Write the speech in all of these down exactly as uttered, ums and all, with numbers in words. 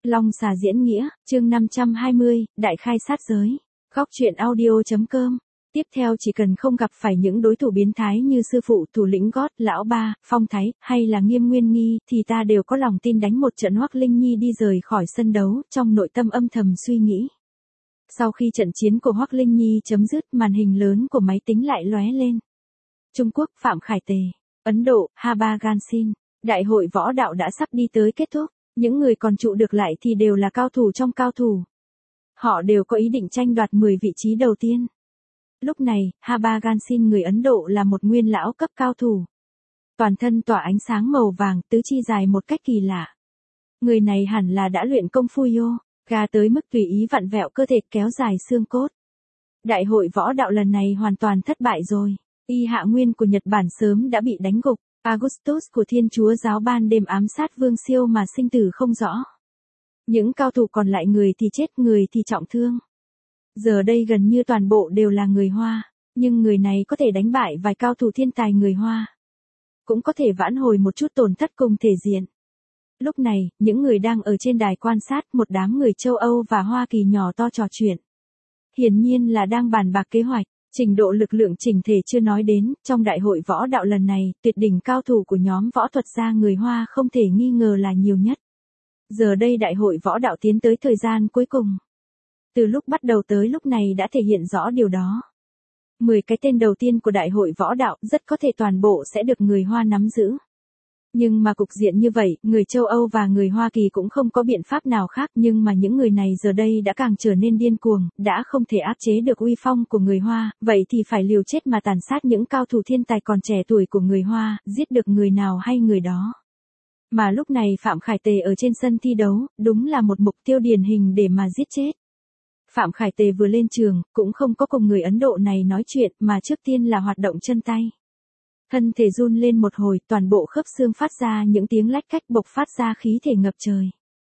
Long xà diễn nghĩa, chương năm trăm hai mươi, đại khai sát giới. Góc truyện audio.com. Tiếp theo chỉ cần không gặp phải những đối thủ biến thái như sư phụ thủ lĩnh gót, lão ba, phong thái, hay là nghiêm nguyên nghi, thì ta đều có lòng tin đánh một trận Hoắc Linh Nhi đi rời khỏi sân đấu, trong nội tâm âm thầm suy nghĩ. Sau khi trận chiến của Hoắc Linh Nhi chấm dứt, màn hình lớn của máy tính lại lóe lên. Trung Quốc, Phạm Khải Tề. Ấn Độ, Haba Gansin. Đại hội võ đạo đã sắp đi tới kết thúc. Những người còn trụ được lại thì đều là cao thủ trong cao thủ. Họ đều có ý định tranh đoạt mười vị trí đầu tiên. Lúc này, Haba Gansin người Ấn Độ là một nguyên lão cấp cao thủ. Toàn thân tỏa ánh sáng màu vàng, tứ chi dài một cách kỳ lạ. Người này hẳn là đã luyện công phu yoga tới mức tùy ý vặn vẹo cơ thể kéo dài xương cốt. Đại hội võ đạo lần này hoàn toàn thất bại rồi. Y Hạ Nguyên của Nhật Bản sớm đã bị đánh gục. Augustus của Thiên Chúa giáo ban đêm ám sát Vương Siêu mà sinh tử không rõ. Những cao thủ còn lại người thì chết, người thì trọng thương. Giờ đây gần như toàn bộ đều là người Hoa, nhưng người này có thể đánh bại vài cao thủ thiên tài người Hoa. Cũng có thể vãn hồi một chút tổn thất cùng thể diện. Lúc này, những người đang ở trên đài quan sát, một đám người châu Âu và Hoa Kỳ nhỏ to trò chuyện. Hiển nhiên là đang bàn bạc kế hoạch. Trình độ lực lượng chỉnh thể chưa nói đến, trong đại hội võ đạo lần này, tuyệt đỉnh cao thủ của nhóm võ thuật gia người Hoa không thể nghi ngờ là nhiều nhất. Giờ đây đại hội võ đạo tiến tới thời gian cuối cùng. Từ lúc bắt đầu tới lúc này đã thể hiện rõ điều đó. mười cái tên đầu tiên của đại hội võ đạo rất có thể toàn bộ sẽ được người Hoa nắm giữ. Nhưng mà cục diện như vậy, người châu Âu và người Hoa Kỳ cũng không có biện pháp nào khác, nhưng mà những người này giờ đây đã càng trở nên điên cuồng, đã không thể áp chế được uy phong của người Hoa, vậy thì phải liều chết mà tàn sát những cao thủ thiên tài còn trẻ tuổi của người Hoa, giết được người nào hay người đó. Mà lúc này Phạm Khải Tề ở trên sân thi đấu, đúng là một mục tiêu điển hình để mà giết chết. Phạm Khải Tề vừa lên trường, cũng không có cùng người Ấn Độ này nói chuyện, mà trước tiên là hoạt động chân tay. Thân thể run lên một hồi, toàn bộ khớp xương phát ra những tiếng lách cách bộc phát ra khí thể ngập trời.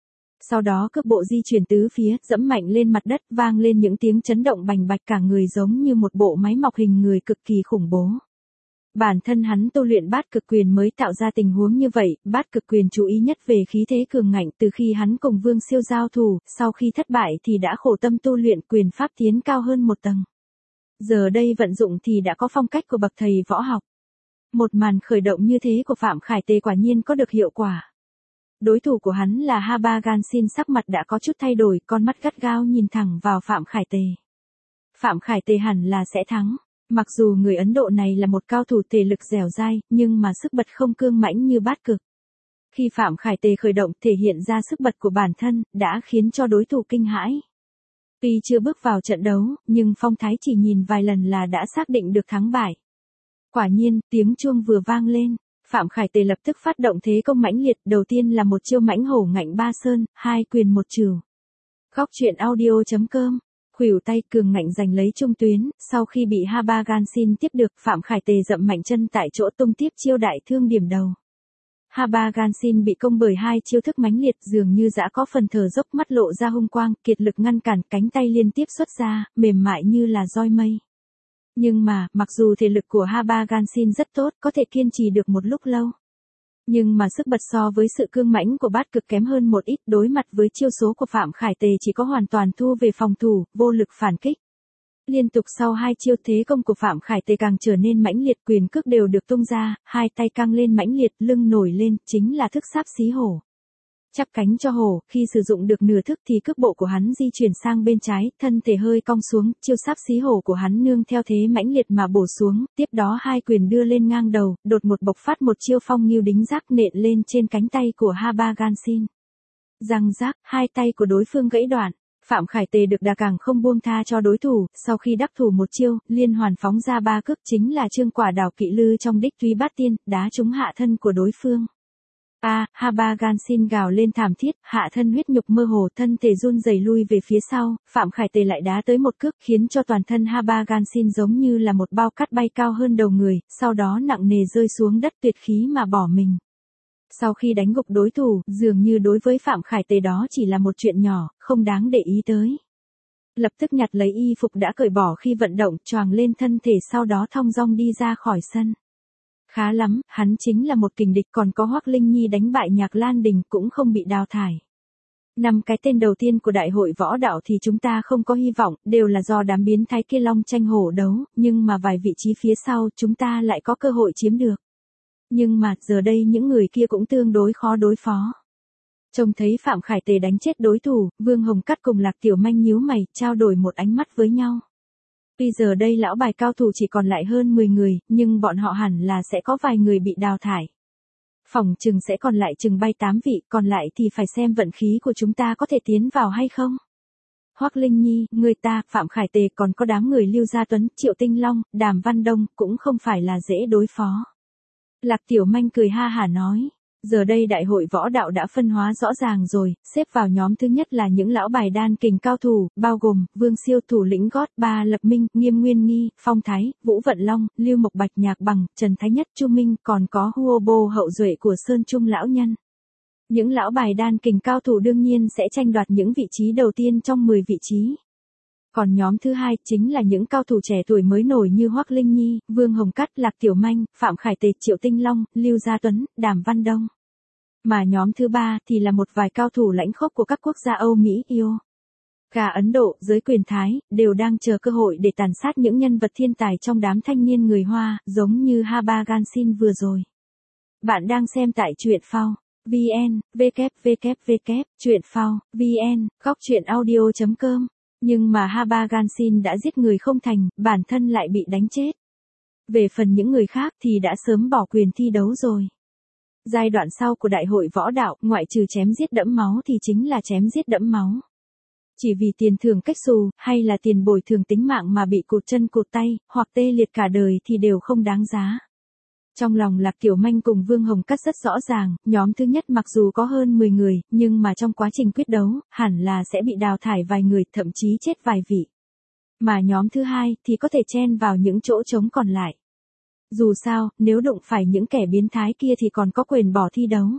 Sau đó cước bộ di chuyển tứ phía, dẫm mạnh lên mặt đất, vang lên những tiếng chấn động bành bạch, cả người giống như một bộ máy mọc hình người cực kỳ khủng bố. Bản thân hắn tu luyện bát cực quyền mới tạo ra tình huống như vậy, bát cực quyền chú ý nhất về khí thế cường ngạnh từ khi hắn cùng Vương Siêu giao thủ, sau khi thất bại thì đã khổ tâm tu luyện quyền pháp tiến cao hơn một tầng. Giờ đây vận dụng thì đã có phong cách của bậc thầy võ học. Một màn khởi động như thế của Phạm Khải Tề quả nhiên có được hiệu quả. Đối thủ của hắn là Haba Gansin, sắc mặt đã có chút thay đổi, con mắt gắt gao nhìn thẳng vào Phạm Khải Tề. Phạm Khải Tề hẳn là sẽ thắng. Mặc dù người Ấn Độ này là một cao thủ thể lực dẻo dai, nhưng mà sức bật không cương mãnh như bát cực. Khi Phạm Khải Tề khởi động thể hiện ra sức bật của bản thân, đã khiến cho đối thủ kinh hãi. Tuy chưa bước vào trận đấu, nhưng phong thái chỉ nhìn vài lần là đã xác định được thắng bại. Quả nhiên, tiếng chuông vừa vang lên, Phạm Khải Tề lập tức phát động thế công mãnh liệt, đầu tiên là một chiêu mãnh hổ ngạnh ba sơn, hai quyền một trừu. Góc truyện audio.com. Khuỷu tay cường ngạnh giành lấy trung tuyến, sau khi bị Haba Gansin tiếp được, Phạm Khải Tề dậm mạnh chân tại chỗ tung tiếp chiêu đại thương điểm đầu. Haba Gansin bị công bởi hai chiêu thức mãnh liệt, dường như dã có phần thở dốc, mắt lộ ra hung quang, kiệt lực ngăn cản, cánh tay liên tiếp xuất ra, mềm mại như là roi mây. Nhưng mà, mặc dù thể lực của Haba Gansin rất tốt, có thể kiên trì được một lúc lâu. Nhưng mà sức bật so với sự cương mãnh của bát cực kém hơn một ít, đối mặt với chiêu số của Phạm Khải Tề chỉ có hoàn toàn thu về phòng thủ, vô lực phản kích. Liên tục sau hai chiêu, thế công của Phạm Khải Tề càng trở nên mãnh liệt, quyền cước đều được tung ra, hai tay căng lên mãnh liệt, lưng nổi lên, chính là thức sáp xí hổ. Chắp cánh cho hổ, khi sử dụng được nửa thức thì cước bộ của hắn di chuyển sang bên trái, thân thể hơi cong xuống, chiêu sáp xí hổ của hắn nương theo thế mãnh liệt mà bổ xuống, tiếp đó hai quyền đưa lên ngang đầu, đột một bộc phát một chiêu phong nghiêu đính giáp nện lên trên cánh tay của Haba Gansin. Răng rác, hai tay của đối phương gãy đoạn. Phạm Khải Tề được đà càng không buông tha cho đối thủ, sau khi đắc thủ một chiêu, liên hoàn phóng ra ba cước, chính là trương quả đào kỵ lư trong đích túy bát tiên, đá trúng hạ thân của đối phương. A, à, Haba Gansin gào lên thảm thiết, hạ thân huyết nhục mơ hồ, thân thể run rẩy lui về phía sau, Phạm Khải Tề lại đá tới một cước, khiến cho toàn thân Haba Gansin giống như là một bao cát bay cao hơn đầu người, sau đó nặng nề rơi xuống đất, tuyệt khí mà bỏ mình. Sau khi đánh gục đối thủ, dường như đối với Phạm Khải Tề đó chỉ là một chuyện nhỏ, không đáng để ý tới. Lập tức nhặt lấy y phục đã cởi bỏ khi vận động, choàng lên thân thể, sau đó thong dong đi ra khỏi sân. Khá lắm, hắn chính là một kình địch, còn có Hoắc Linh Nhi đánh bại Nhạc Lan Đình cũng không bị đào thải. Năm cái tên đầu tiên của đại hội võ đạo thì chúng ta không có hy vọng, đều là do đám biến thái kia long tranh hổ đấu, nhưng mà vài vị trí phía sau chúng ta lại có cơ hội chiếm được. Nhưng mà, giờ đây những người kia cũng tương đối khó đối phó. Trông thấy Phạm Khải Tề đánh chết đối thủ, Vương Hồng Cát cùng Lạc Tiểu Manh nhíu mày, trao đổi một ánh mắt với nhau. Bây giờ đây lão bài cao thủ chỉ còn lại hơn mười người, nhưng bọn họ hẳn là sẽ có vài người bị đào thải. Phỏng chừng sẽ còn lại chừng bay tám vị, còn lại thì phải xem vận khí của chúng ta có thể tiến vào hay không. Hoắc Linh Nhi, người ta, Phạm Khải Tề còn có đám người Lưu Gia Tuấn, Triệu Tinh Long, Đàm Văn Đông cũng không phải là dễ đối phó. Lạc Tiểu Manh cười ha hả nói. Giờ đây đại hội võ đạo đã phân hóa rõ ràng rồi, xếp vào nhóm thứ nhất là những lão bài đan kình cao thủ, bao gồm, Vương Siêu, Thủ lĩnh Gót, Ba Lập Minh, Nghiêm Nguyên Nghi, Phong Thái, Vũ Vận Long, Lưu Mộc Bạch Nhạc Bằng, Trần Thái Nhất, Chu Minh, còn có Huo Bô hậu duệ của Sơn Trung lão nhân. Những lão bài đan kình cao thủ đương nhiên sẽ tranh đoạt những vị trí đầu tiên trong mười vị trí. Còn nhóm thứ hai chính là những cao thủ trẻ tuổi mới nổi như Hoắc Linh Nhi, Vương Hồng Cát, Lạc Tiểu Manh, Phạm Khải Tề, Triệu Tinh Long, Lưu Gia Tuấn, Đàm Văn Đông. Mà nhóm thứ ba thì là một vài cao thủ lãnh khốc của các quốc gia Âu Mỹ yêu. Cả Ấn Độ, giới quyền Thái, đều đang chờ cơ hội để tàn sát những nhân vật thiên tài trong đám thanh niên người Hoa, giống như Haba Gansin vừa rồi. Bạn đang xem tại truyện phao. vn, www, truyện phao, vn, góc truyện audio chấm com. Nhưng mà Haba Gansin đã giết người không thành, bản thân lại bị đánh chết. Về phần những người khác thì đã sớm bỏ quyền thi đấu rồi. Giai đoạn sau của đại hội võ đạo, ngoại trừ chém giết đẫm máu thì chính là chém giết đẫm máu. Chỉ vì tiền thưởng cách xù, hay là tiền bồi thường tính mạng mà bị cụt chân cụt tay, hoặc tê liệt cả đời thì đều không đáng giá. Trong lòng Lạc Tiểu Manh cùng Vương Hồng Cát rất rõ ràng, nhóm thứ nhất mặc dù có hơn mười người, nhưng mà trong quá trình quyết đấu, hẳn là sẽ bị đào thải vài người, thậm chí chết vài vị. Mà nhóm thứ hai thì có thể chen vào những chỗ trống còn lại. Dù sao, nếu đụng phải những kẻ biến thái kia thì còn có quyền bỏ thi đấu.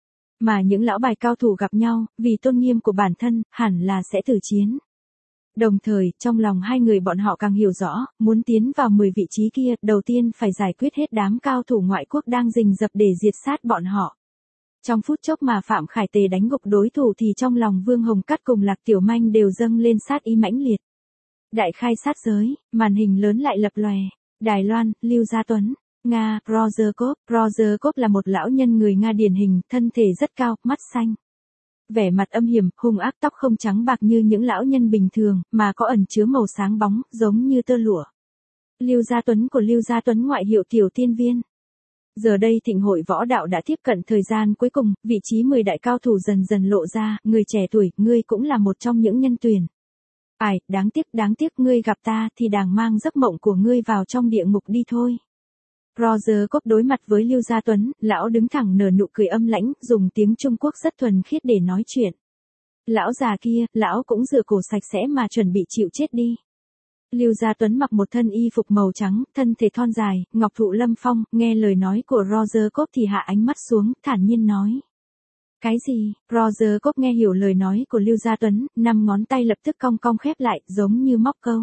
Mà những lão bài cao thủ gặp nhau, vì tôn nghiêm của bản thân, hẳn là sẽ tử chiến. Đồng thời, trong lòng hai người bọn họ càng hiểu rõ, muốn tiến vào mười vị trí kia, đầu tiên phải giải quyết hết đám cao thủ ngoại quốc đang rình rập để diệt sát bọn họ. Trong phút chốc mà Phạm Khải Tề đánh gục đối thủ thì trong lòng Vương Hồng Cát cùng Lạc Tiểu Manh đều dâng lên sát ý mãnh liệt. Đại khai sát giới, màn hình lớn lại lập lòe. Đài Loan, Lưu Gia Tuấn, Nga, Rozerkov. Rozerkov là một lão nhân người Nga điển hình, thân thể rất cao, mắt xanh. Vẻ mặt âm hiểm, hung ác, tóc không trắng bạc như những lão nhân bình thường, mà có ẩn chứa màu sáng bóng, giống như tơ lụa. Lưu Gia Tuấn của Lưu Gia Tuấn ngoại hiệu Tiểu Tiên Viên. Giờ đây thịnh hội võ đạo đã tiếp cận thời gian cuối cùng, vị trí mười đại cao thủ dần dần lộ ra, người trẻ tuổi, ngươi cũng là một trong những nhân tuyển. Ai, đáng tiếc, đáng tiếc ngươi gặp ta thì đàng mang giấc mộng của ngươi vào trong địa ngục đi thôi. Rozerkov đối mặt với Lưu Gia Tuấn, lão đứng thẳng nở nụ cười âm lãnh, dùng tiếng Trung Quốc rất thuần khiết để nói chuyện. Lão già kia, lão cũng rửa cổ sạch sẽ mà chuẩn bị chịu chết đi. Lưu Gia Tuấn mặc một thân y phục màu trắng, thân thể thon dài, ngọc thụ lâm phong, nghe lời nói của Rozerkov thì hạ ánh mắt xuống, thản nhiên nói. Cái gì? Rozerkov nghe hiểu lời nói của Lưu Gia Tuấn, năm ngón tay lập tức cong cong khép lại, giống như móc câu.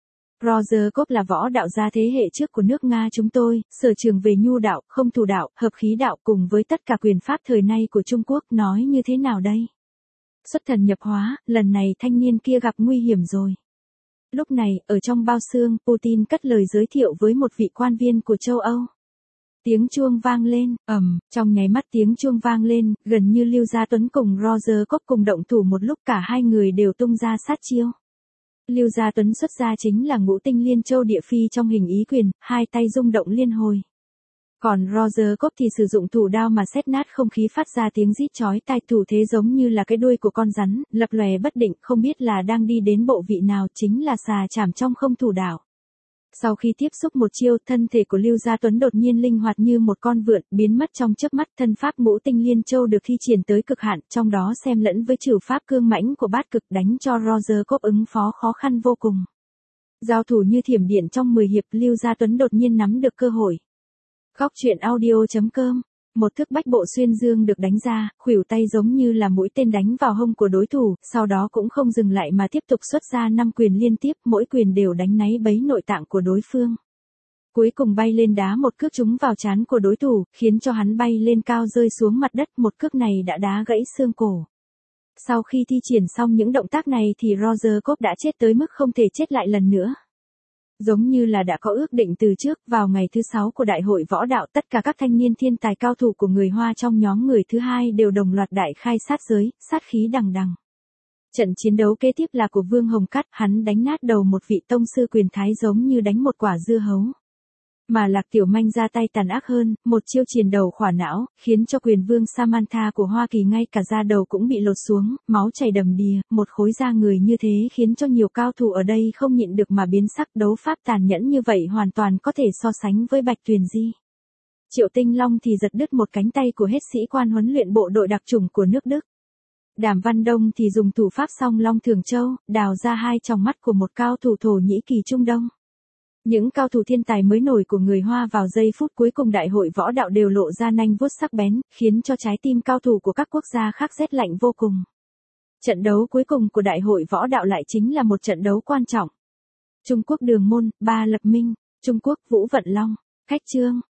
Rozerkov là võ đạo gia thế hệ trước của nước Nga chúng tôi, sở trường về nhu đạo, không thủ đạo, hợp khí đạo cùng với tất cả quyền pháp thời nay của Trung Quốc, nói như thế nào đây? Xuất thần nhập hóa, lần này thanh niên kia gặp nguy hiểm rồi. Lúc này, ở trong bao xương, Putin cất lời giới thiệu với một vị quan viên của châu Âu. Tiếng chuông vang lên, ầm, trong nháy mắt tiếng chuông vang lên, gần như Lưu Gia Tuấn cùng Rozerkov cùng động thủ một lúc, cả hai người đều tung ra sát chiêu. Lưu Gia Tuấn xuất ra chính là ngũ tinh liên châu địa phi trong hình ý quyền, hai tay rung động liên hồi. Còn Rozerkov thì sử dụng thủ đao mà xét nát không khí phát ra tiếng rít chói tai, thủ thế giống như là cái đuôi của con rắn, lập lòe bất định, không biết là đang đi đến bộ vị nào, chính là xà chảm trong không thủ đạo. Sau khi tiếp xúc một chiêu, thân thể của Lưu Gia Tuấn đột nhiên linh hoạt như một con vượn, biến mất trong chớp mắt, thân pháp ngũ tinh liên châu được thi triển tới cực hạn, trong đó xen lẫn với trừ pháp cương mãnh của bát cực, đánh cho Rozerkov ứng phó khó khăn vô cùng. Giao thủ như thiểm điện trong mười hiệp, Lưu Gia Tuấn đột nhiên nắm được cơ hội. Góc truyện audio chấm com. Một thức bách bộ xuyên dương được đánh ra, khuỷu tay giống như là mũi tên đánh vào hông của đối thủ, sau đó cũng không dừng lại mà tiếp tục xuất ra năm quyền liên tiếp, mỗi quyền đều đánh náy bấy nội tạng của đối phương. Cuối cùng bay lên đá một cước trúng vào trán của đối thủ, khiến cho hắn bay lên cao rơi xuống mặt đất, một cước này đã đá gãy xương cổ. Sau khi thi triển xong những động tác này thì Roger Cope đã chết tới mức không thể chết lại lần nữa. Giống như là đã có ước định từ trước, vào ngày thứ sáu của Đại hội Võ đạo, tất cả các thanh niên thiên tài cao thủ của người Hoa trong nhóm người thứ hai đều đồng loạt đại khai sát giới, sát khí đằng đằng. Trận chiến đấu kế tiếp là của Vương Hồng Cát, hắn đánh nát đầu một vị tông sư quyền thái giống như đánh một quả dưa hấu. Mà Lạc Tiểu Manh ra tay tàn ác hơn, một chiêu chìa đầu khỏa não, khiến cho quyền vương Samantha của Hoa Kỳ ngay cả da đầu cũng bị lột xuống, máu chảy đầm đìa, một khối da người như thế khiến cho nhiều cao thủ ở đây không nhịn được mà biến sắc. Đấu pháp tàn nhẫn như vậy hoàn toàn có thể so sánh với Bạch Tuyền Di. Triệu Tinh Long thì giật đứt một cánh tay của hết sĩ quan huấn luyện bộ đội đặc chủng của nước Đức. Đàm Văn Đông thì dùng thủ pháp Song Long Thường Châu, đào ra hai tròng mắt của một cao thủ Thổ Nhĩ Kỳ Trung Đông. Những cao thủ thiên tài mới nổi của người Hoa vào giây phút cuối cùng Đại hội Võ đạo đều lộ ra nanh vuốt sắc bén, khiến cho trái tim cao thủ của các quốc gia khác rét lạnh vô cùng. Trận đấu cuối cùng của Đại hội Võ đạo lại chính là một trận đấu quan trọng. Trung Quốc Đường Môn, Ba Lập Minh, Trung Quốc Vũ Vận Long, Khách Trương.